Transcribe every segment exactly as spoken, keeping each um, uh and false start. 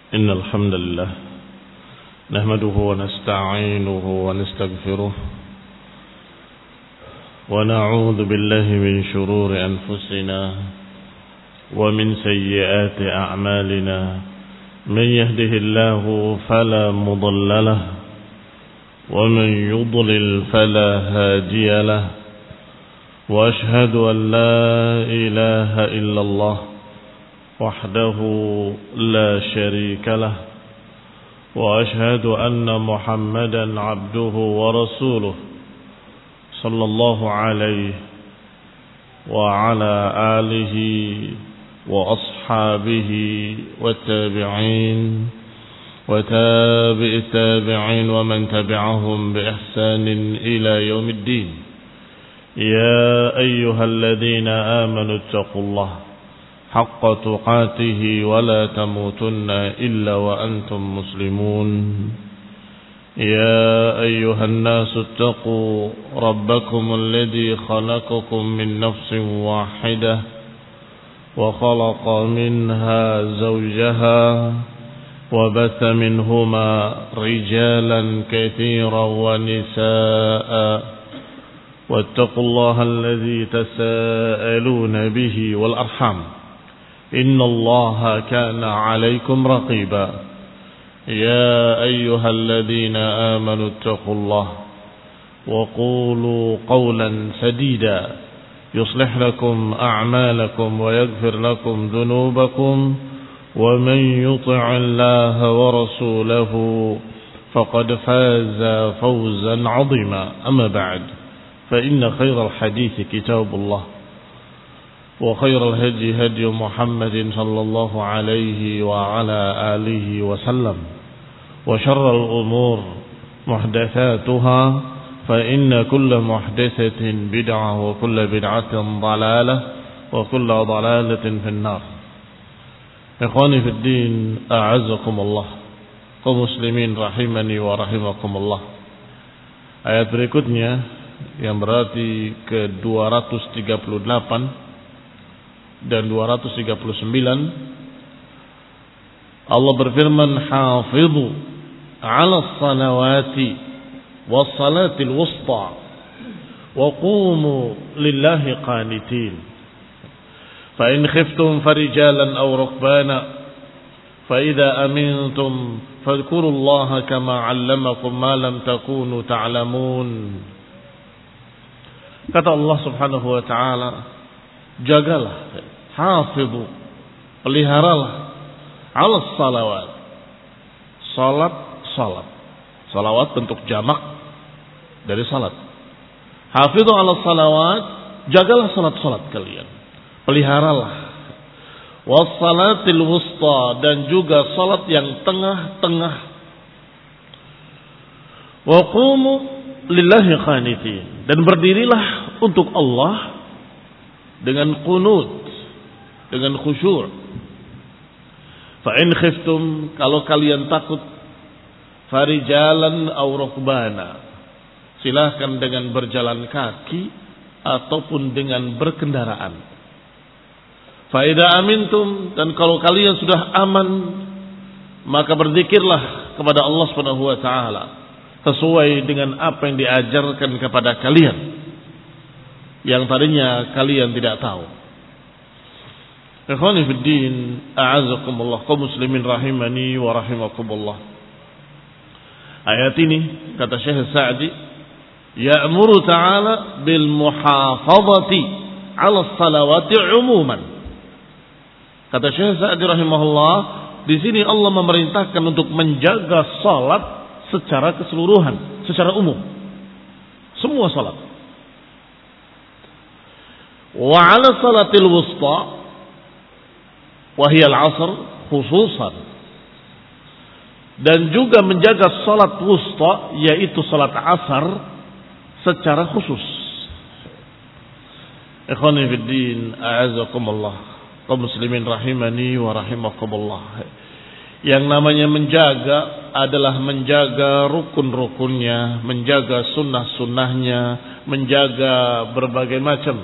إن الحمد لله نحمده ونستعينه ونستغفره ونعوذ بالله من شرور أنفسنا ومن سيئات أعمالنا من يهده الله فلا مضل له ومن يضلل فلا هادي له وأشهد أن لا إله إلا الله وحده لا شريك له وأشهد أن محمدا عبده ورسوله صلى الله عليه وعلى آله وأصحابه والتابعين وتابع التابعين ومن تبعهم بإحسان إلى يوم الدين. يا أيها الذين آمنوا اتقوا الله حق تقاته ولا تموتن إلا وأنتم مسلمون. يا أيها الناس اتقوا ربكم الذي خلقكم من نفس واحدة وخلق منها زوجها وبث منهما رجالا كثيرا ونساء واتقوا الله الذي تساءلون به والأرحام إن الله كان عليكم رقيبا. يا أيها الذين آمنوا اتقوا الله وقولوا قولا سديدا يصلح لكم أعمالكم ويغفر لكم ذنوبكم ومن يطع الله ورسوله فقد فاز فوزا عظيما. أما بعد فإن خير الحديث كتاب الله وخير الهدي هدي محمد صلى الله عليه وعلى آله وسلم وشر الأمور محدثاتها فإن كل محدثة بدعة وكل بدعة ضلالة وكل ضلالة في النار. إخواني في الدين أعزكم الله kaum muslimin rahimani wa rahimakumullah. Ayat berikutnya yang berarti ke dua ratus tiga puluh delapan dan dua ratus tiga puluh sembilan, Allah berfirman, hafidhu ala salawati was salatil wusta wa qumu lillahi qanitin fa in khiftum farijalan aw rukbana fa idza amintum fadhkurullaha kama 'allamakum ma lam takunu ta'lamun. Kata Allah Subhanahu wa taala, jagalah, hafidhu, peliharalah, ala salawat, salat, salat, salawat bentuk jamak dari salat. Hafidhu ala salawat, jagalah salat-salat kalian, peliharalah. Was salatil wusta, dan juga salat yang tengah-tengah. Wa qumu lillahi qanitin, dan berdirilah untuk Allah dengan qunut, dengan khusyur. Fa in khiftum, kalau kalian takut, farijalan aw rukbana, silahkan dengan berjalan kaki ataupun dengan berkendaraan. Fa idza amintum, dan kalau kalian sudah aman, maka berzikirlah kepada Allah Subhanahu wa taala sesuai dengan apa yang diajarkan kepada kalian yang tadinya kalian tidak tahu. Ikhwani fid din, a'azzakumullah, kaum muslimin rahimani wa rahimakumullah. Ayat ini, kata Syekh Sa'di, ya'muru ta'ala bil muhafazati 'ala salawati 'umuman. Kata Syekh Sa'di rahimahullah, di sini Allah memerintahkan untuk menjaga salat secara keseluruhan, secara umum. Semua salat. Wa 'ala salatil wusta wa hiya al-'asr khususan, dan juga menjaga salat wusta, yaitu salat asar, secara khusus. Ikhwani fid din, a'azzakumullah, kaum muslimin rahimani wa rahimakumullah. Yang namanya menjaga adalah menjaga rukun-rukunnya, menjaga sunnah-sunnahnya, menjaga berbagai macam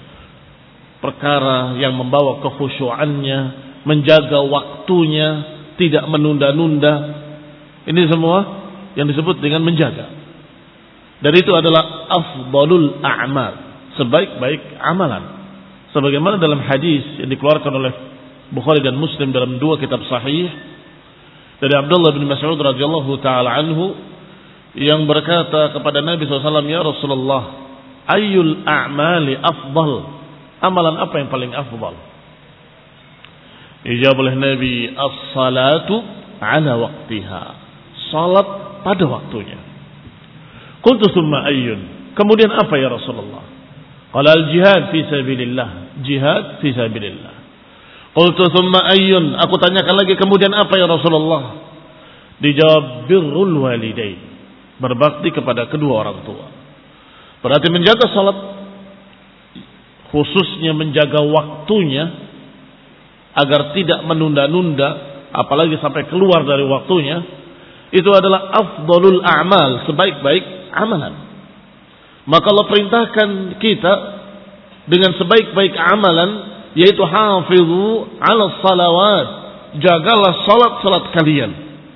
perkara yang membawa kekhusyuannya, menjaga waktunya, tidak menunda-nunda. Ini semua yang disebut dengan menjaga. Dan itu adalah afdalul a'mal, sebaik-baik amalan. Sebagaimana dalam hadis yang dikeluarkan oleh Bukhari dan Muslim dalam dua kitab sahih dari Abdullah bin Mas'ud radhiyallahu taala anhu yang berkata kepada Nabi shallallahu alaihi wasallam, "Ya Rasulullah, ayyul a'mali afdal?" Amalan apa yang paling afdal? Dijawab oleh Nabi, "As-salatu ala waqtiha." Salat pada waktunya. Qultu tsumma ayyun? Kemudian apa ya Rasulullah? Qala al-jihad fi sabilillah. Jihad fi sabilillah. Qultu tsumma ayyun? Aku tanyakan lagi, kemudian apa ya Rasulullah? Dijawab, birrul walidain. Berbakti kepada kedua orang tua. Berarti menjaga salat, khususnya menjaga waktunya agar tidak menunda-nunda, apalagi sampai keluar dari waktunya, itu adalah afdalul a'mal, sebaik-baik amalan. Maka Allah perintahkan kita dengan sebaik-baik amalan, yaitu hafizu ala salawat, jagalah salat-salat kalian.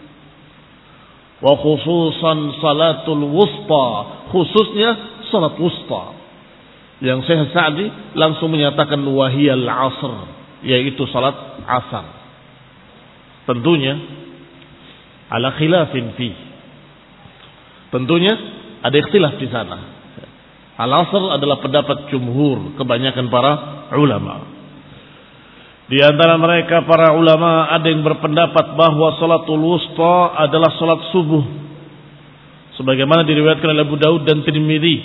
Wa khususan salatul wusta, khususnya salat wusta. Yang Syekh Sa'di langsung menyatakan wahiyal asr, yaitu salat asar. Tentunya ala khilafin fi. Tentunya ada ikhtilaf di sana. Al-asr adalah pendapat jumhur, kebanyakan para ulama. Di antara mereka para ulama ada yang berpendapat bahwa salatul wusta adalah salat subuh, sebagaimana diriwayatkan oleh Abu Daud dan Tirmidzi.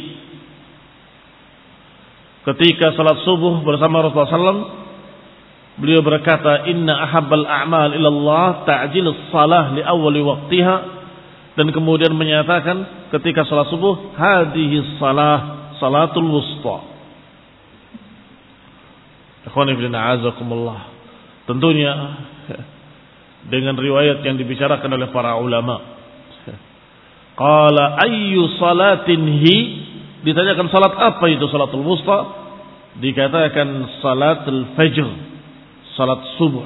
Ketika salat subuh bersama Rasulullah sallallahu alaihi wasallam, beliau berkata, "Inna ahabbal a'mal ilallah ta'jilus salah li awwali waqtiha." Dan kemudian menyatakan ketika salat subuh, hadhihi salah salatul wusta. Ikhwani fillah azakumullah. Tentunya dengan riwayat yang dibicarakan oleh para ulama. Qala ayyu salatin hi? Ditanyakan salat apa itu salatul wusta? Dikatakan salatul fajr, salat subuh.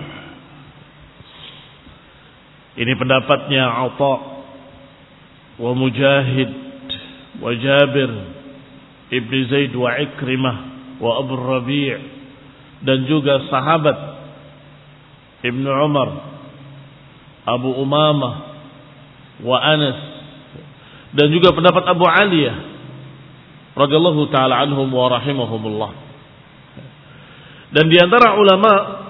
Ini pendapatnya Atha wa Mujahid wa Jabir Ibn Zaid wa Ikrimah wa Abu Rabi' dan juga sahabat Ibnu Umar, Abu Umamah wa Anas, dan juga pendapat Abu Aliyah radhiyallahu taala anhum wa rahimahumullah. Dan di antara ulama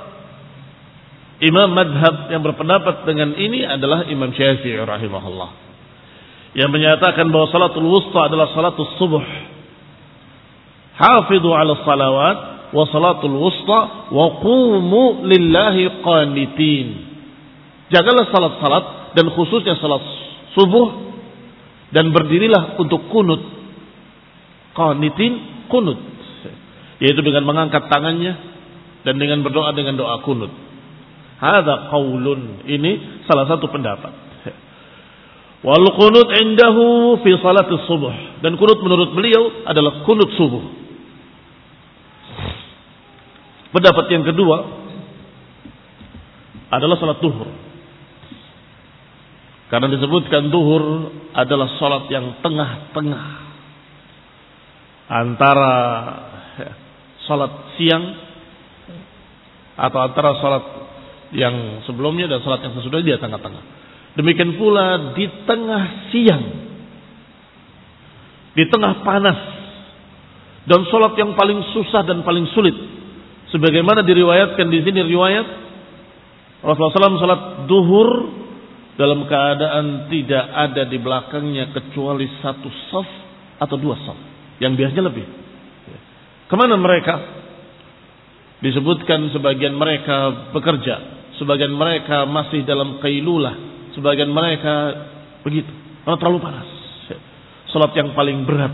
imam madhab yang berpendapat dengan ini adalah Imam Syafi'i rahimahullah, yang menyatakan bahwa salatul wusta adalah salatul subuh. Hafidhu ala salawat wa salatul wusta wa qumu lillahi qanitin. Jagalah salat-salat dan khususnya salat subuh, dan berdirilah untuk kunut. Qanitin, kunut, yaitu dengan mengangkat tangannya dan dengan berdoa dengan doa kunut. Hadza qaulun, ini salah satu pendapat. Wal qunut indahu fi salatis subuh, dan kunut menurut beliau adalah kunut subuh. Pendapat yang kedua adalah salat duhur, karena disebutkan duhur adalah salat yang tengah-tengah antara salat siang atau antara salat yang sebelumnya dan salat yang sesudahnya, dia tengah-tengah. Demikian pula di tengah siang, di tengah panas, dan salat yang paling susah dan paling sulit, sebagaimana diriwayatkan di sini riwayat Rasulullah shallallahu alaihi wasallam salat duhur dalam keadaan tidak ada di belakangnya kecuali satu saf atau dua saf, yang biasanya lebih. Kemana mereka? Disebutkan sebagian mereka bekerja, sebagian mereka masih dalam qailulah, sebagian mereka begitu, karena terlalu panas. Salat yang paling berat.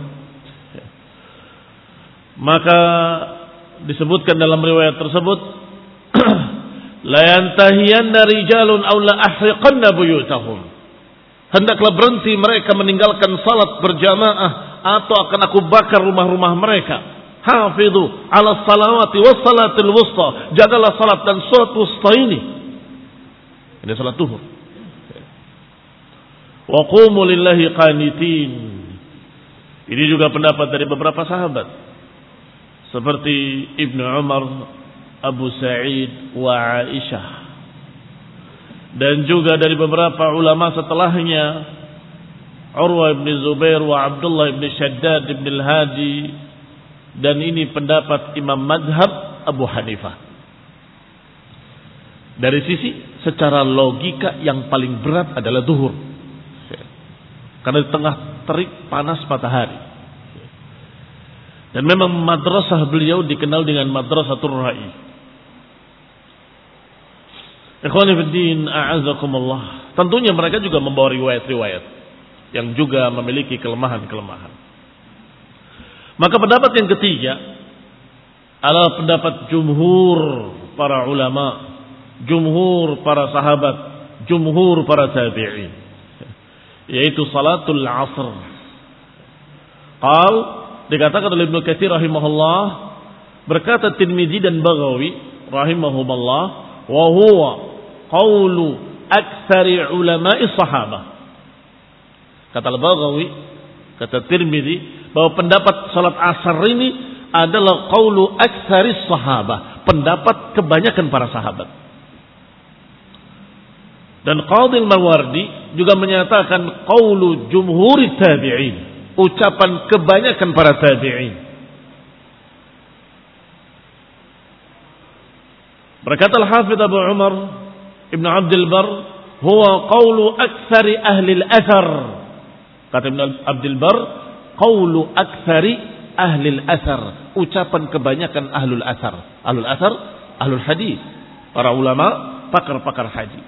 Maka disebutkan dalam riwayat tersebut, la yantahiyanna rijalun aw la ahriqanna buyutahum. Hendaklah berhenti mereka meninggalkan salat berjamaah, atau akan aku bakar rumah-rumah mereka. Hafidhu ala salawati was salatil wusta. Jagalah salat dan salat wusta ini. Ini salat duhur. Wa qumu lillahi qanitin. Ini juga pendapat dari beberapa sahabat seperti Ibnu Umar, Abu Sa'id wa Aisyah, dan juga dari beberapa ulama setelahnya, Urwa bin Zubair wa Abdullah bin Shaddad bin Al-Hadi, dan ini pendapat Imam Madhab Abu Hanifah. Dari sisi secara logika yang paling berat adalah duhur, karena di tengah terik panas matahari. Dan memang madrasah beliau dikenal dengan madrasatul ra'i. Ikhwani fiddin, a'azakumullah. Tentunya mereka juga membawa riwayat-riwayat yang juga memiliki kelemahan-kelemahan. Maka pendapat yang ketiga adalah pendapat jumhur para ulama, jumhur para sahabat, jumhur para tabi'in, yaitu salatul asr. Qal, dikatakan oleh Ibnu Katsir rahimahullah, berkata Tirmidzi dan Baghawi rahimahumullah, wa huwa qaulu aktsari ulama'i sahabah. Kata Al-Baghawi, kata Tirmidzi, bahwa pendapat salat asar ini adalah qaulu aktsari sahabah, pendapat kebanyakan para sahabat. Dan Qadhi Al-Mawardi juga menyatakan qaulu jumhuri tabi'in, ucapan kebanyakan para tabi'in. Berkata Al-Hafidz Abu Umar Ibn Abdul Bar, huwa qaulu aktsari ahli al-athar. Kata Ibn Abdul Bar, qaulu aktsari ahli al-athar, ucapan kebanyakan ahlul athar. Ahlul athar, ahlul hadis, para ulama, pakar-pakar hadis.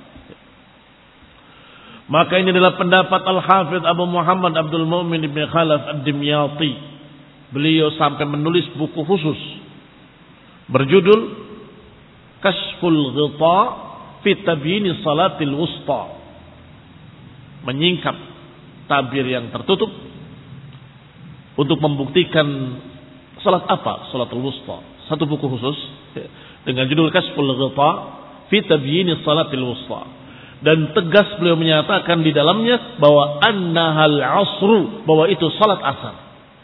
Maka ini adalah pendapat Al-Hafidz Abu Muhammad Abdul Mu'min Ibn Khalaf Ad-Dimyati. Beliau sampai menulis buku khusus berjudul Kashful Ghita fi Tabyini Salatil Wusta, menyingkap tabir yang tertutup untuk membuktikan salat apa, salatul wusta. Satu buku khusus dengan judul Kashful Ghita fi Tabyini Salatil Wusta. Dan tegas beliau menyatakan di dalamnya bahwa annahal asru, bahwa itu salat asar.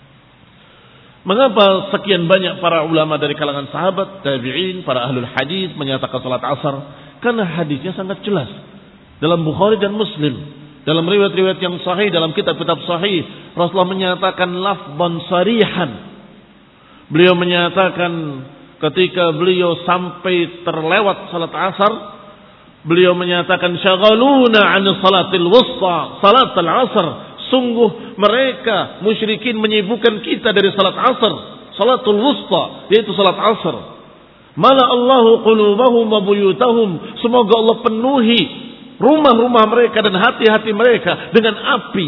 Mengapa sekian banyak para ulama dari kalangan sahabat, tabi'in, para ahlul hadis menyatakan salat asar? Karena hadisnya sangat jelas dalam Bukhari dan Muslim, dalam riwayat-riwayat yang sahih, dalam kitab-kitab sahih, Rasulullah menyatakan lafzan sarihan. Beliau menyatakan ketika beliau sampai terlewat salat asar, beliau menyatakan syaghaluna 'an salatil wusta, salatul asr. Sungguh mereka musyrikin menyibukkan kita dari salat asar, salatul wusta, yaitu salat asar. Mala Allahu qulubahum wa buyutahum, semoga Allah penuhi rumah-rumah mereka dan hati-hati mereka dengan api.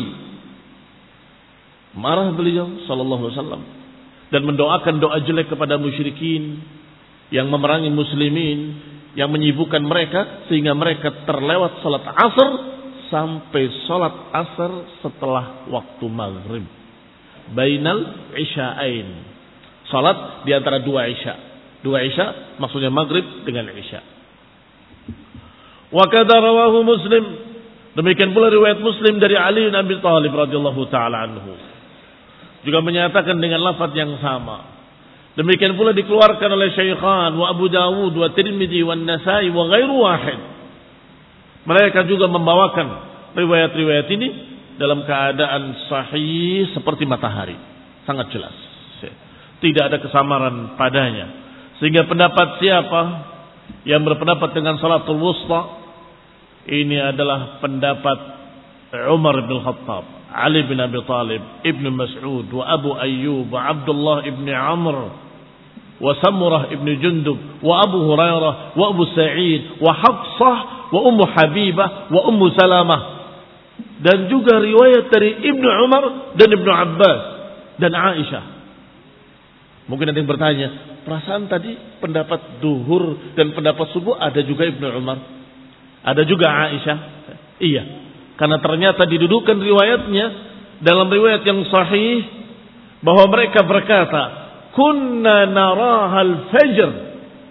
Marah beliau sallallahu alaihi wasallam dan mendoakan doa jelek kepada musyrikin yang memerangi muslimin, yang menyibukkan mereka sehingga mereka terlewat salat asar sampai salat asar setelah waktu maghrib. Bainal isya'ain, salat di antara dua isya. Dua isya maksudnya maghrib dengan isya. Wa kadza rawahu Muslim, demikian pula riwayat Muslim dari Ali bin Abi Thalib radhiyallahu taala anhu, juga menyatakan dengan lafaz yang sama. Demikian pula dikeluarkan oleh Syaikhan wa Abu Dawud wa Tirmidzi wa Nasai wa ghairu wahid. Mereka juga membawakan riwayat-riwayat ini dalam keadaan sahih seperti matahari, sangat jelas, tidak ada kesamaran padanya. Sehingga pendapat siapa yang berpendapat dengan salatul wusta, ini adalah pendapat Umar bin Khattab, Ali bin Abi Thalib, Ibn Mas'ud, wa Abu Ayyub, wa Abdullah ibn Amr, wa Samurah ibn Jundub, wa Abu Hurairah, wa Abu Sa'id, wa Hafsah, wa Ummu Habibah, wa Ummu Salamah. Dan juga riwayat dari Ibn Umar dan Ibn Abbas dan Aisyah. Mungkin ada yang bertanya, perasaan tadi pendapat duhur dan pendapat subuh ada juga Ibn Umar, ada juga Aisyah. Iya, karena ternyata didudukan riwayatnya dalam riwayat yang sahih bahwa mereka berkata, kunna narahal fajr.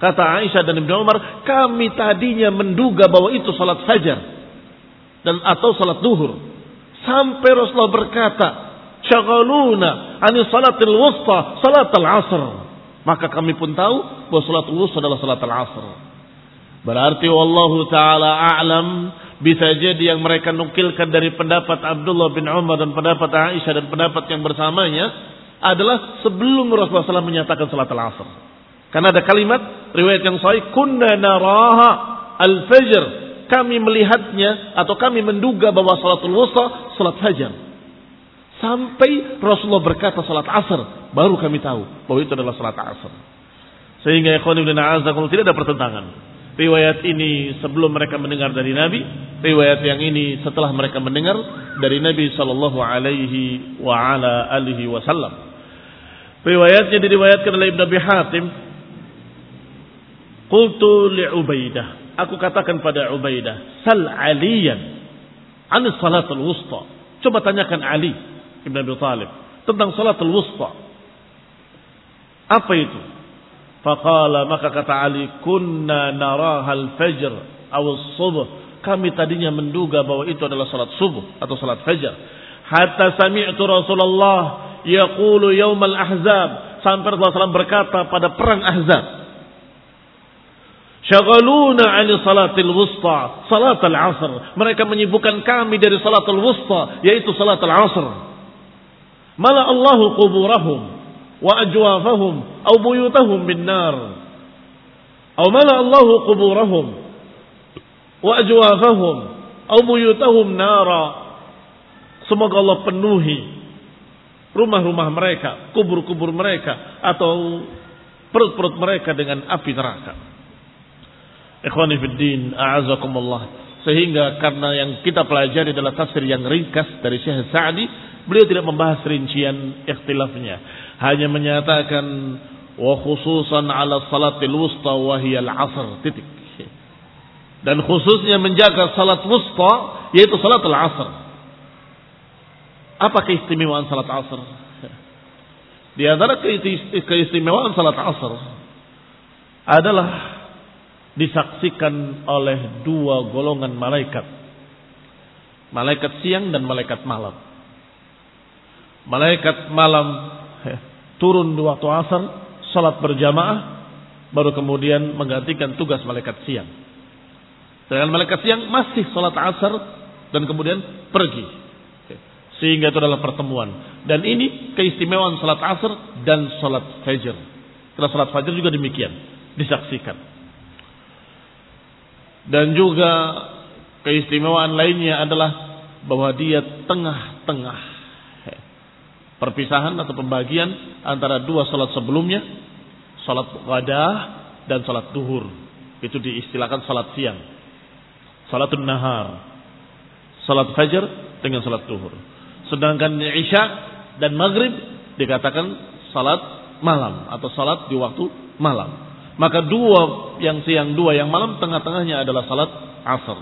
Kata Aisyah dan Ibnu Umar, kami tadinya menduga bahwa itu salat fajar dan atau salat duhur. Sampai Rasulullah berkata, "Syaghaluna 'ani salatil wusta, salatul asr." Maka kami pun tahu bahwa salatul wusta adalah salatul asr. Berarti wallahu taala a'lam, bisa jadi yang mereka nukilkan dari pendapat Abdullah bin Umar dan pendapat Aisyah dan pendapat yang bersamanya adalah sebelum Rasulullah shallallahu alaihi wasallam menyatakan salatul asr. Karena ada kalimat riwayat yang sahih, kunna naraha al-fajr, kami melihatnya atau kami menduga bahwa salatul wusta salat fajar. Sampai Rasulullah berkata salat asar, baru kami tahu bahwa itu adalah salat asar. Sehingga ikhwan ibn a'azakumullah, tidak ada pertentangan. Riwayat ini sebelum mereka mendengar dari Nabi, riwayat yang ini setelah mereka mendengar dari Nabi sallallahu alaihi wa ala alihi wasallam. Riwayatnya diriwayatkan oleh Ibnu Abi Hatim, qultu li Ubaidah, aku katakan pada Ubaidah, sal aliyan an salatul wusta. Coba tanyakan Ali Ibn Abi Thalib tentang salatul wusta. Apa itu? Faqala, maka kata Ali, kunna naraha al-fajr aw as-subh. Kami tadinya menduga bahwa itu adalah salat subuh atau salat fajar. Hatta sami'tu Rasulullah yaqulu yaumal ahzab, sampai Rasulullah shallallahu alaihi wasallam berkata pada perang Ahzab, Syagaluna 'ani salatil wusta, salatul asr. Mereka menyibukkan kami dari salatul wusta, yaitu salatul asr. Mala Allahu quburahum wa ajwafahum aw buyutahum bin nar. Aw mala Allahu quburahum wa ajwafahum aw buyutahum nara. Semoga Allah penuhi rumah-rumah mereka, kubur-kubur mereka atau perut-perut mereka dengan api neraka. Ikhwani fid din, a'azakumullah. Sehingga karena yang kita pelajari adalah tafsir yang ringkas dari Syekh Sa'di, beliau tidak membahas rincian ikhtilafnya, hanya menyatakan wa khususan ala salatil wusta wa hiya al-'asr, titik. Dan khususnya menjaga salat wusta, yaitu salatul asr. Apa keistimewaan salat asr? Di antara keistimewaan salat asr adalah disaksikan oleh dua golongan malaikat. Malaikat siang dan malaikat malam. Malaikat malam turun di waktu asar, salat berjamaah, baru kemudian menggantikan tugas malaikat siang. Sedangkan malaikat siang masih salat asar dan kemudian pergi. Sehingga itu adalah pertemuan. Dan ini keistimewaan salat asar dan salat fajar. Karena salat fajar juga demikian, disaksikan. Dan juga keistimewaan lainnya adalah bahwa dia tengah-tengah perpisahan atau pembagian antara dua salat sebelumnya, salat ghadah dan salat duhur. Itu diistilahkan salat siang, salatun nahar, salat fajar dengan salat duhur. Sedangkan isya dan maghrib dikatakan salat malam atau salat di waktu malam. Maka dua yang siang, dua yang malam, tengah-tengahnya adalah salat asar.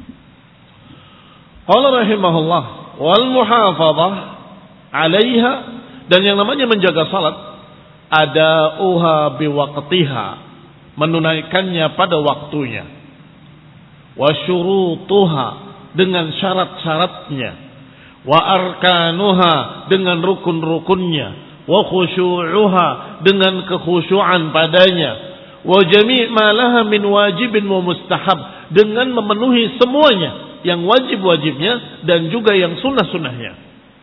Qala rahimahullah wal muhafadzah 'alaiha, dan yang namanya menjaga salat ada uha biwaqtiha, menunaikannya pada waktunya. Wa syurutuha, dengan syarat-syaratnya. Wa arkanuha, dengan rukun-rukunnya. Wa khusyu'uha, dengan kekhusyu'an padanya. Wa jami' ma laha min wajibin wa mustahab, dengan memenuhi semuanya, yang wajib-wajibnya dan juga yang sunnah-sunnahnya.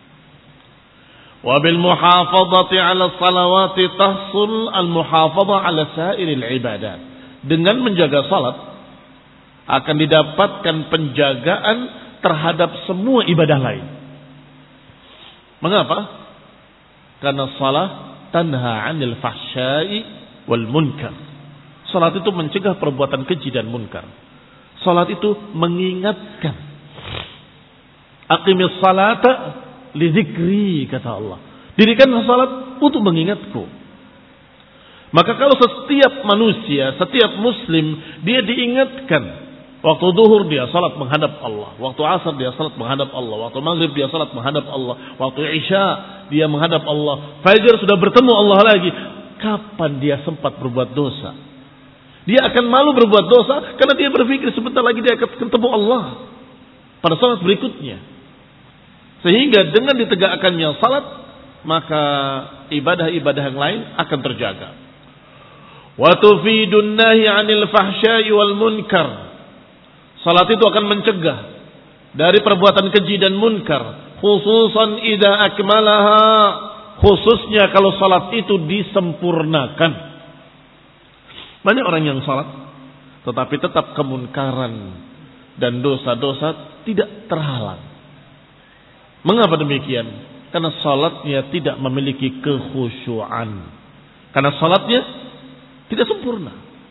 Wa bil muhafadzati 'ala salawati tahsul al muhafadzah 'ala sairil ibadat. Dengan menjaga salat akan didapatkan penjagaan terhadap semua ibadah lain. Mengapa? Karena salat tanha 'anil fahsya'i wal munkar. Salat itu mencegah perbuatan keji dan munkar. Salat itu mengingatkan. Aqimis salata li dzikri, kata Allah. Dirikanlah salat untuk mengingatku. Maka kalau setiap manusia, setiap muslim, dia diingatkan. Waktu zuhur dia salat menghadap Allah. Waktu asar dia salat menghadap Allah. Waktu maghrib dia salat menghadap Allah. Waktu isya dia menghadap Allah. Fajar sudah bertemu Allah lagi. Kapan dia sempat berbuat dosa? Dia akan malu berbuat dosa karena dia berpikir sebentar lagi dia akan ketemu Allah pada salat berikutnya. Sehingga dengan ditegakkannya salat, maka ibadah-ibadah yang lain akan terjaga. Wa tufidun nahi 'anil fahsya'i wal munkar. Salat itu akan mencegah dari perbuatan keji dan munkar, khususan idza akmalaha, khususnya kalau salat itu disempurnakan. Banyak orang yang salat tetapi tetap kemunkaran dan dosa-dosa tidak terhalang. Mengapa demikian? Karena salatnya tidak memiliki kekhusyuan. Karena salatnya tidak sempurna.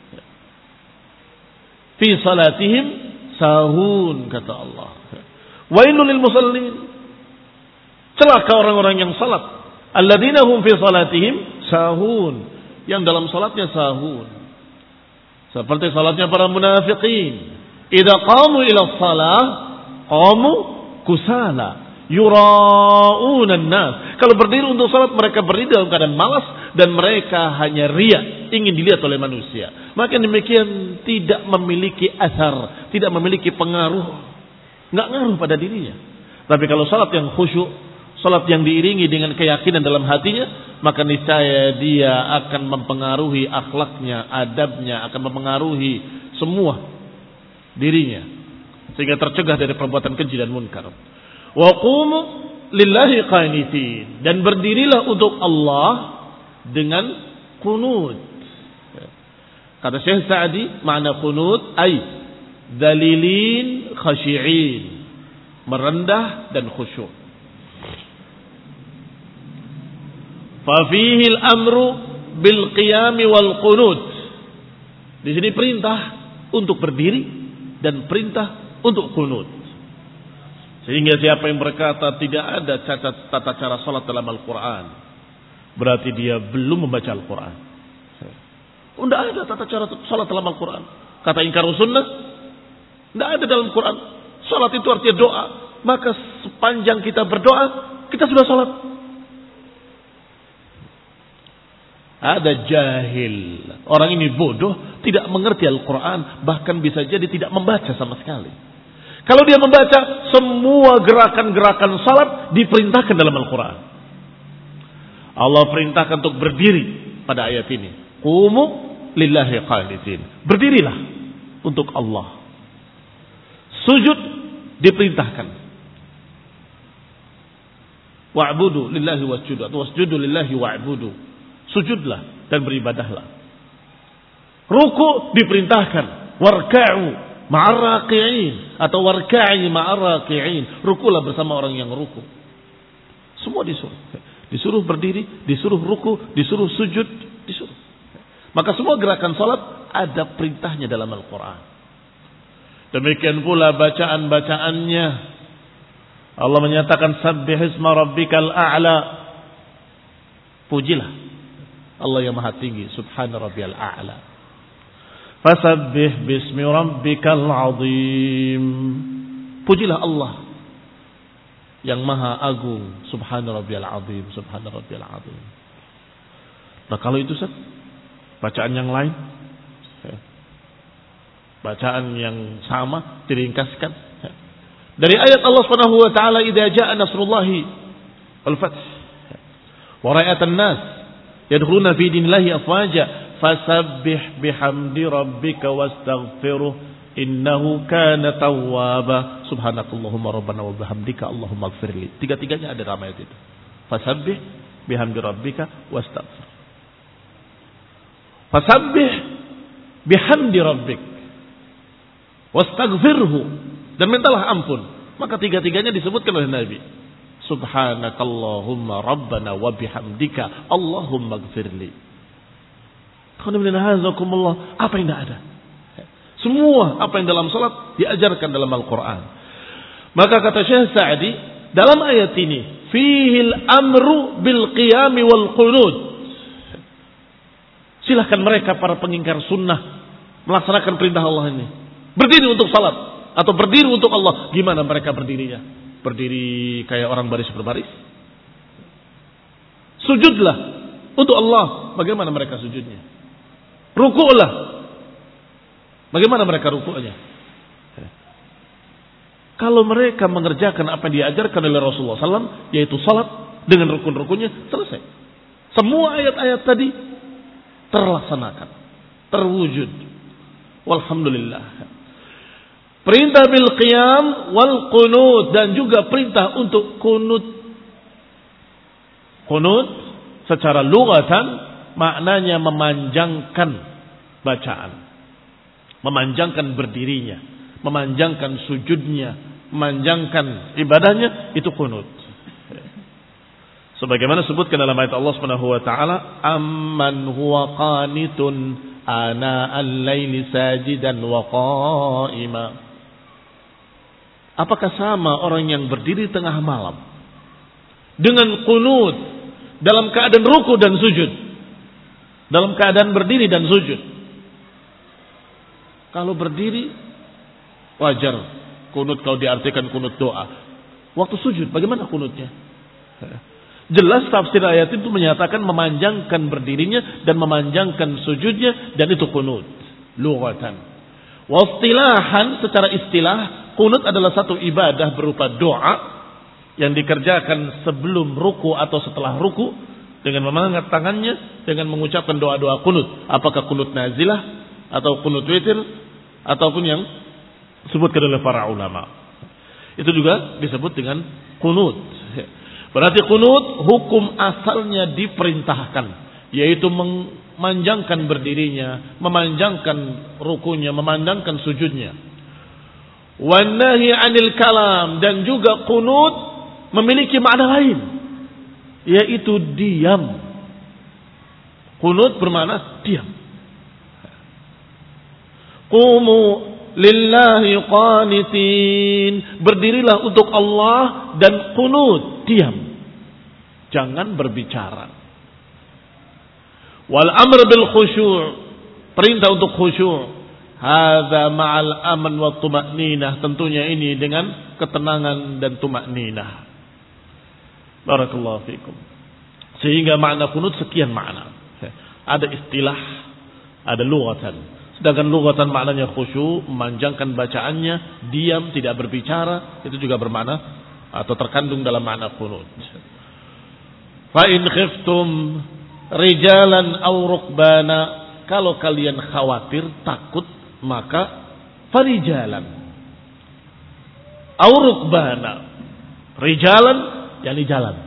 Fi salatihim sahun, kata Allah. Wailul lil musallin. Celaka orang-orang yang salat. Alladzina hum fi salatihim sahun. Yang dalam salatnya sahun. Seperti salatnya para munafiqin. Idza qamu ila shalah qamu kusala yura'unan nas. Kalau berdiri untuk salat mereka berdiri dalam keadaan malas dan mereka hanya riya, ingin dilihat oleh manusia. Maka demikian tidak memiliki asar, tidak memiliki pengaruh, enggak ngaruh pada dirinya. Tapi kalau salat yang khusyuk, salat yang diiringi dengan keyakinan dalam hatinya, maka niscaya dia akan mempengaruhi akhlaknya, adabnya, akan mempengaruhi semua dirinya sehingga tercegah dari perbuatan keji dan munkar. Wa qumu lillahi qanitin, dan berdirilah untuk Allah dengan qunut. Kata Syekh Sa'di, makna qunut ay dalilin khashi'in, merendah dan khusyuk. Fa fihi al-amru bil qiyam wal qunut. Di sini perintah untuk berdiri dan perintah untuk qunut. Sehingga siapa yang berkata tidak ada cacat tata cara salat dalam Al-Quran, berarti dia belum membaca Al-Quran. Tidak ada tata cara salat dalam Al-Quran. Kata ingkar sunnah, tidak ada dalam Quran. Salat itu artinya doa. Maka sepanjang kita berdoa, kita sudah salat. Ada jahil. Orang ini bodoh, tidak mengerti Al-Quran, bahkan bisa jadi tidak membaca sama sekali. Kalau dia membaca, semua gerakan-gerakan salat diperintahkan dalam Al-Quran. Allah perintahkan untuk berdiri pada ayat ini. Qumu lillahi qanitin. Berdirilah untuk Allah. Sujud diperintahkan. Wa'budu lillahi wasjudu. Wasjudu lillahi wa'budu. Sujudlah dan beribadahlah. Ruku diperintahkan. Warka'u ma'ar raqi'in, atau warka'i ma'ar raqi'in. Rukulah bersama orang yang ruku. Semua disuruh. Disuruh berdiri, disuruh ruku, disuruh sujud, disuruh. Maka semua gerakan salat ada perintahnya dalam Al-Quran. Demikian pula bacaan-bacaannya. Allah menyatakan sabbihisma rabbikal a'la. Pujilah Allah yang maha tinggi, subhana rabbiyal a'la. Fasabbih bismi rabbikal azim. Pujilah Allah yang maha agung, subhana rabbiyal azim, subhana rabbiyal azim. Nah kalau itu Ustaz, bacaan yang lain, bacaan yang sama diringkaskan dari ayat Allah Subhanahu wa taala, idza jaa nasrullahi wal fath wa ra'atan nas yadkhuluna fi dinillahi afwaja fasabbih bihamdi rabbika wastaghfiruh innahu kana tawwaba subhanakallahumma rabbana wa bihamdika allahumma ighfirli. Tiga-tiganya ada dalam ayat itu. Fasabbih bihamdi rabbika wastaghfir. Fasabbih bihamdi rabbik wastaghfirhu, dan mintalah ampun. Maka tiga-tiganya disebutkan oleh Nabi. Subhanakallahumma rabbana wa bihamdika allahumma ighfirli. Apa yang tidak ada? Semua apa yang dalam salat diajarkan dalam Al-Quran. Maka kata Syekh Sa'di dalam ayat ini, fihil amru bil qiyami wal qunut. Silahkan mereka para pengingkar sunnah melaksanakan perintah Allah ini. Berdiri untuk salat atau berdiri untuk Allah. Gimana mereka berdirinya? Berdiri kayak orang baris berbaris? Sujudlah untuk Allah. Bagaimana mereka sujudnya? Ruku'lah. Bagaimana mereka rukuknya? Kalau mereka mengerjakan apa yang diajarkan oleh Rasulullah sallallahu alaihi wasallam, yaitu salat dengan rukun-rukunnya, selesai. Semua ayat-ayat tadi terlaksanakan, terwujud. Walhamdulillah. Perintah bil qiyam wal qunut, dan juga perintah untuk kunut. Kunut secara lughatan maknanya memanjangkan bacaan, memanjangkan berdirinya, memanjangkan sujudnya, memanjangkan ibadahnya, itu kunut. Sebagaimana sebutkan dalam ayat Allah Subhanahu wa taala, amman huwa qanitun ana al-laili sajidan wa qa'ima. Apakah sama orang yang berdiri tengah malam dengan kunut dalam keadaan ruku dan sujud, dalam keadaan berdiri dan sujud? Kalau berdiri wajar kunut kalau diartikan kunut doa. Waktu sujud bagaimana kunutnya? Jelas tafsir ayat itu menyatakan memanjangkan berdirinya dan memanjangkan sujudnya, dan itu kunut lughatan. Wastilahan, secara istilah, kunut adalah satu ibadah berupa doa yang dikerjakan sebelum ruku atau setelah ruku dengan mengangkat tangannya dengan mengucapkan doa-doa kunut. Apakah kunut nazilah atau kunut witir ataupun yang disebutkan oleh para ulama. Itu juga disebut dengan kunut. Berarti kunut hukum asalnya diperintahkan, yaitu memanjangkan berdirinya, memanjangkan rukunya, memanjangkan sujudnya. Wan nahi 'anil kalam, dan juga kunut memiliki makna lain, yaitu diam. Kunut bermakna diam. Qumu lillahi qanitin, berdirilah untuk Allah dan kunut, diam, jangan berbicara. Wal amr bil khusyu', perintah untuk khusyuk. Hadza ma'al aman wa tuma'ninah, tentunya ini dengan ketenangan dan tuma'ninah. Barakallahu fikum. Sehingga makna kunut sekian makna. Ada istilah, ada lughatan. Sedangkan lughatan maknanya khusyuk, memanjangkan bacaannya, diam, tidak berbicara, itu juga bermakna atau terkandung dalam makna qunut. Fa in khiftum rijalan aw rukbana, kalau kalian khawatir, takut, maka farijalan aw rukbana. Rijalan yakni jalan.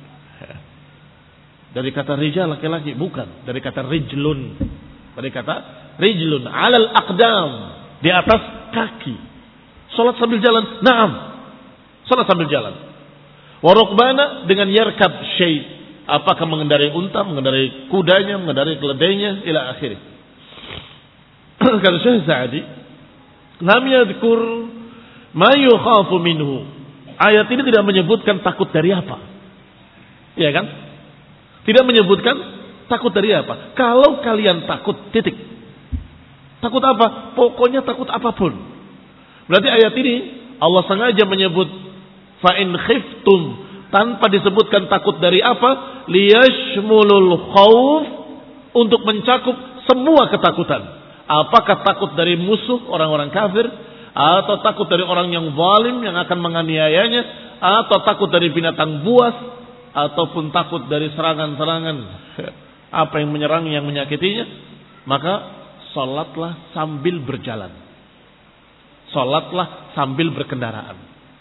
Dari kata rijal laki-laki, bukan dari kata rijlun. Dari kata rijlun alal aqdam, di atas kaki. Salat sambil jalan, na'am. Salat sambil jalan. Wa rukbana dengan yarkab syai', apakah mengendarai unta, mengendarai kudanya, mengendarai keledainya, ila akhirih. Kata Syekh Sa'di, lam yadhkur ma yukhafu minhu. Ayat ini tidak menyebutkan takut dari apa. Iya kan? Tidak menyebutkan takut dari apa. Kalau kalian takut, titik. Takut apa? Pokoknya takut apapun. Berarti ayat ini Allah sengaja menyebut fa in khiftum tanpa disebutkan takut dari apa, liyashmulul khauf, untuk mencakup semua ketakutan. Apakah takut dari musuh orang-orang kafir, atau takut dari orang yang zalim yang akan menganiayanya, atau takut dari binatang buas, ataupun takut dari serangan-serangan apa yang menyerang, yang menyakitinya, maka salatlah sambil berjalan, salatlah sambil berkendaraan.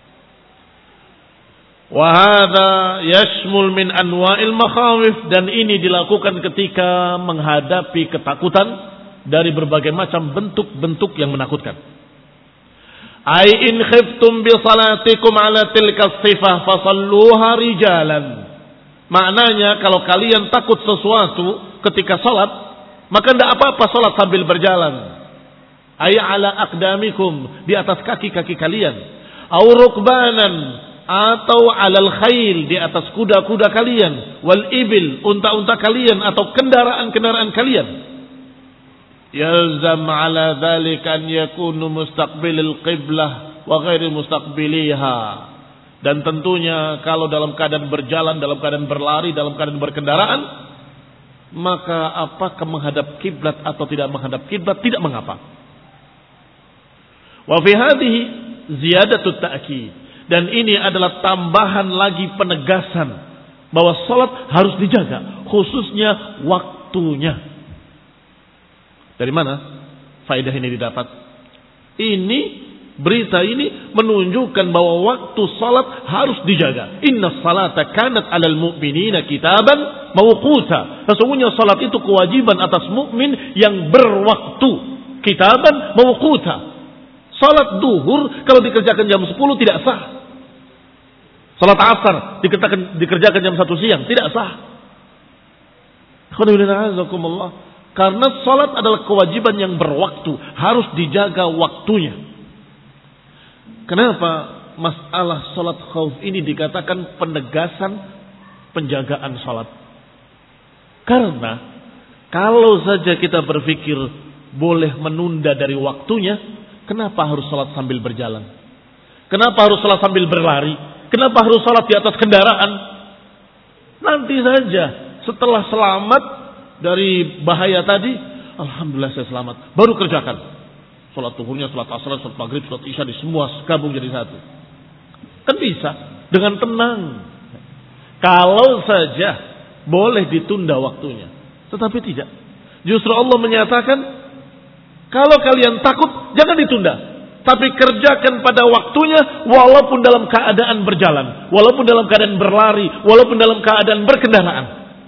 Wa hadza yashmul min anwa'il makhawif, dan ini dilakukan ketika menghadapi ketakutan dari berbagai macam bentuk-bentuk yang menakutkan. Ai in khiftum bi salatikum ala tilka sifah fasalluha rijalan. Maknanya kalau kalian takut sesuatu ketika salat, maka tidak apa-apa salat sambil berjalan. Ai ala aqdamikum, di atas kaki-kaki kalian. Au rukbanan, atau alal khail, di atas kuda-kuda kalian. Wal ibil, unta-unta kalian atau kendaraan-kendaraan kalian. Yalzam ala dzalika an yakunu mustaqbilil qiblah wa ghairi mustaqbiliha. Dan tentunya kalau dalam keadaan berjalan, dalam keadaan berlari, dalam keadaan berkendaraan, maka apakah menghadap kiblat atau tidak menghadap kiblat tidak mengapa. Wa fi hadhihi ziyadatut ta'kid. Dan ini adalah tambahan lagi penegasan bahwa salat harus dijaga, khususnya waktunya. Dari mana faedah ini didapat? Ini berita ini menunjukkan bahwa waktu salat harus dijaga. Inna salata kanat 'alal mu'minina kitaban mawquta. Sesungguhnya salat itu kewajiban atas mukmin yang berwaktu. Kitaban mawquta. Salat duhur kalau dikerjakan jam sepuluh tidak sah. Salat asar dikerjakan, dikerjakan jam satu siang tidak sah. Karena salat adalah kewajiban yang berwaktu, harus dijaga waktunya. Kenapa masalah salat khauf ini dikatakan penegasan penjagaan salat? Karena kalau saja kita berpikir boleh menunda dari waktunya, kenapa harus salat sambil berjalan? Kenapa harus salat sambil berlari? Kenapa harus salat di atas kendaraan? Nanti saja setelah selamat dari bahaya tadi, alhamdulillah saya selamat, baru kerjakan. Salat zuhurnya, salat asar, salat maghrib, salat isya di semua gabung jadi satu. Kan bisa dengan tenang. Kalau saja boleh ditunda waktunya. Tetapi tidak. Justru Allah menyatakan, kalau kalian takut jangan ditunda, tapi kerjakan pada waktunya walaupun dalam keadaan berjalan, walaupun dalam keadaan berlari, walaupun dalam keadaan berkendaraan.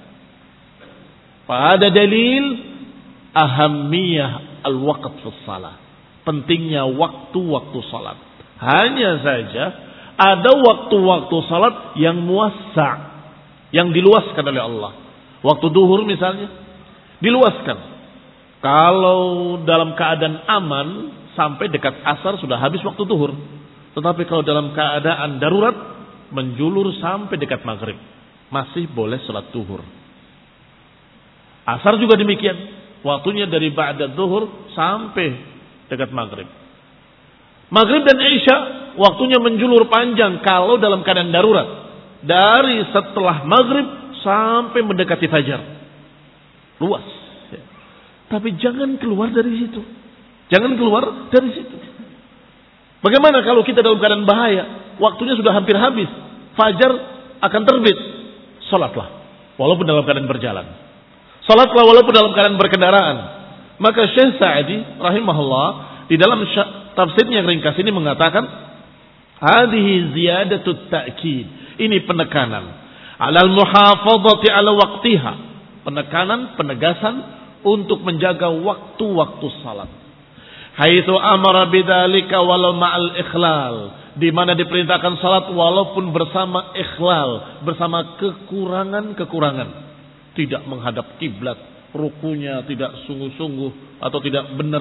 Pada dalil ahammiyah al-waqt fi shalah. Pentingnya waktu-waktu salat. Hanya saja ada waktu-waktu salat yang muassa', yang diluaskan oleh Allah. Waktu duhur misalnya diluaskan. Kalau dalam keadaan aman sampai dekat asar sudah habis waktu duhur. Tetapi kalau dalam keadaan darurat menjulur sampai dekat maghrib, masih boleh salat duhur. Asar juga demikian. Waktunya dari ba'da duhur sampai dekat maghrib. Maghrib dan isya waktunya menjulur panjang kalau dalam keadaan darurat. Dari setelah maghrib sampai mendekati fajar. Luas. Tapi jangan keluar dari situ. Jangan keluar dari situ. Bagaimana kalau kita dalam keadaan bahaya? Waktunya sudah hampir habis. Fajar akan terbit. Salatlah. Walaupun dalam keadaan berjalan. Salatlah walaupun dalam keadaan berkendaraan. Maka Syekh Sa'di rahimahullah di dalam tafsirnya yang ringkas ini mengatakan, hadhihi ziyadatut ta'kid. Ini penekanan. Alal muhafadhati ala waqtiha. Penekanan, penegasan untuk menjaga waktu-waktu salat. Haitsu amara bidzalika walau ma'al ikhlal. Di mana diperintahkan salat walaupun bersama ikhlal, bersama kekurangan-kekurangan. Tidak menghadap kiblat, rukunya tidak sungguh-sungguh atau tidak benar.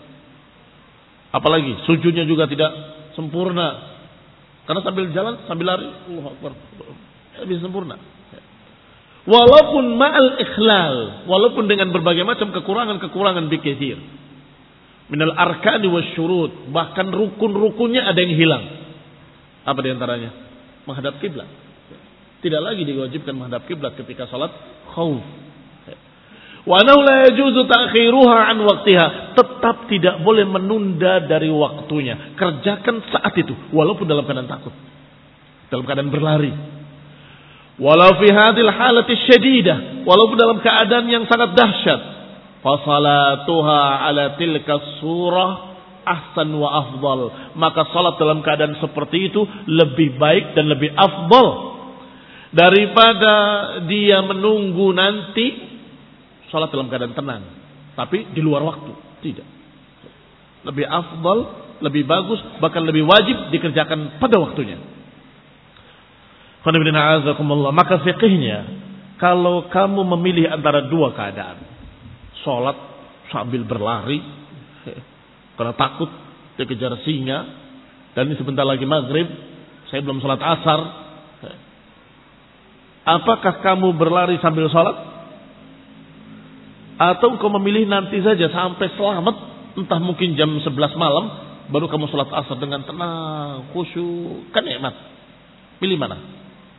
Apalagi sujudnya juga tidak sempurna. Karena sambil jalan, sambil lari, Allahu Akbar, tidak bisa sempurna. Walaupun ma'al ikhlal, walaupun dengan berbagai macam kekurangan-kekurangan bikathir. Minal arkani wasyurut, bahkan rukun-rukunnya ada yang hilang. Apa di antaranya? Menghadap kiblat. Tidak lagi diwajibkan menghadap kiblat ketika salat khauf. Wa annahu la yajuzu ta'khiruha an waqtiha. Tetap tidak boleh menunda dari waktunya. Kerjakan saat itu walaupun dalam keadaan takut. Dalam keadaan berlari. Walau fi hadhil halati syadidah, walaupun dalam keadaan yang sangat dahsyat. Fa salatuha ala tilka surah ahsan wa afdal. Maka salat dalam keadaan seperti itu lebih baik dan lebih afdal daripada dia menunggu nanti salat dalam keadaan tenang, tapi di luar waktu. Tidak. Lebih afdal, lebih bagus, bahkan lebih wajib dikerjakan pada waktunya. Maka fiqihnya, kalau kamu memilih antara dua keadaan, salat sambil berlari karena takut dikejar singa, dan ini sebentar lagi maghrib, saya belum salat asar. Apakah kamu berlari sambil salat? Atau kau memilih nanti saja sampai selamat, entah mungkin jam sebelas malam, baru kamu salat asar dengan tenang, khusyuk, kan nikmat. Pilih mana?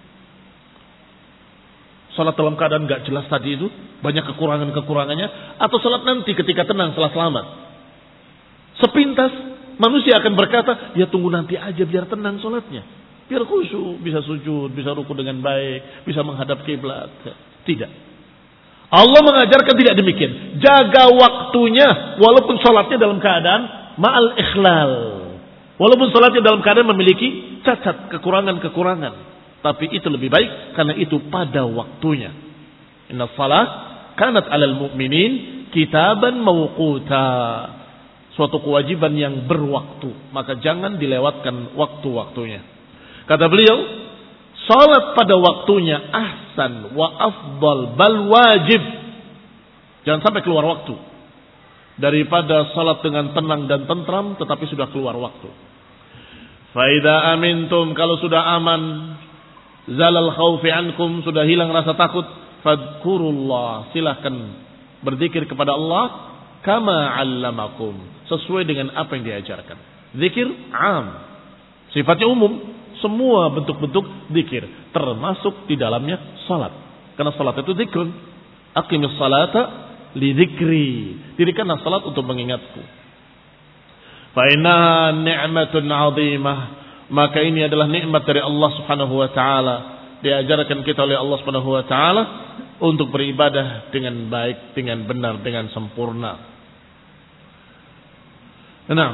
Salat dalam keadaan gak jelas tadi itu, banyak kekurangan-kekurangannya, atau salat nanti ketika tenang setelah selamat? Sepintas manusia akan berkata, ya tunggu nanti aja biar tenang sholatnya. Biar khusyuk, bisa sujud, bisa ruku dengan baik, bisa menghadap kiblat. Tidak. Allah mengajarkan tidak demikian. Jaga waktunya walaupun sholatnya dalam keadaan ma'al ikhlal. Walaupun sholatnya dalam keadaan memiliki cacat, kekurangan-kekurangan. Tapi itu lebih baik karena itu pada waktunya. Inna salat kanat alal mu'minin kitaban mawquta. Suatu kewajiban yang berwaktu. Maka jangan dilewatkan waktu-waktunya. Kata beliau, salat pada waktunya ahsan wa afdal bal wajib. Jangan sampai keluar waktu. Daripada salat dengan tenang dan tentram tetapi sudah keluar waktu. Fa idza amintum, kalau sudah aman, zalal khaufi ankum, sudah hilang rasa takut, fadhkurullah, silakan berzikir kepada Allah kama 'allamakum, sesuai dengan apa yang diajarkan. Zikir am, sifatnya umum, semua bentuk-bentuk zikir termasuk di dalamnya salat. Karena salat itu zikrun. Aqimis salata li dzikri. Dirikanlah salat untuk mengingatku. Fa inna ni'matun 'azimah, maka ini adalah nikmat dari Allah Subhanahu wa taala. Diajarkan kita oleh Allah Subhanahu wa taala untuk beribadah dengan baik, dengan benar, dengan sempurna. Nah,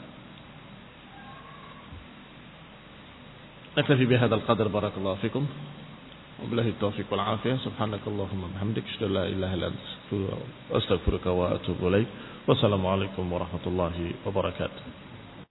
naktafi bihadzal qadar, barakallahu fikum. Wabillahi taufiq wal afiyah. Subhanakallahumma bihamdik, asyhadu an la ilaha illa anta, astaghfiruka wa atubu ilaik. Wassalamualaikum warahmatullahi wabarakatuh.